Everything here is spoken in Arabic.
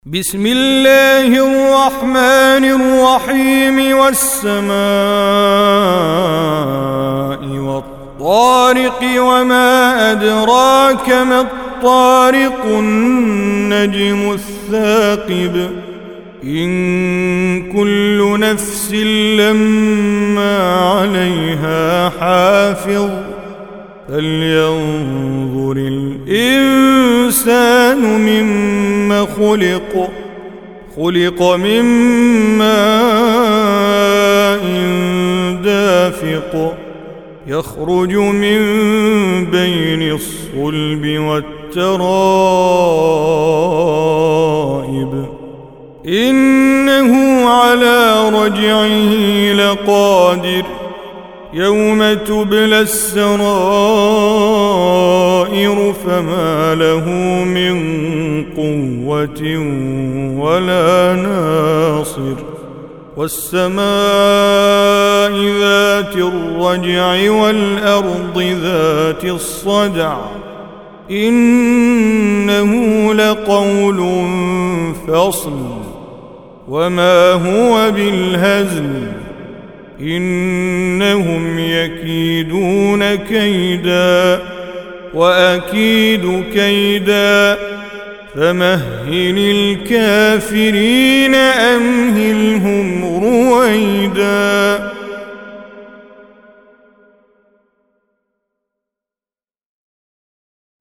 بسم الله الرحمن الرحيم والسماء والطارق وما أدراك ما الطارق النجم الثاقب إن كل نفس لما عليها حافظ فلينظر الإنسان مما خلق من ماء دافق يخرج من بين الصلب والترائب إنه على رجعه لقادر يوم تبلى السرائر فما له من قوة ولا ناصر والسماء ذات الرجع والأرض ذات الصدع إنه لقول فصل وما هو بالهزل إنهم يكيدون كيدا وأكيد كيدا فمهل الكافرين أمهلهم رويدا.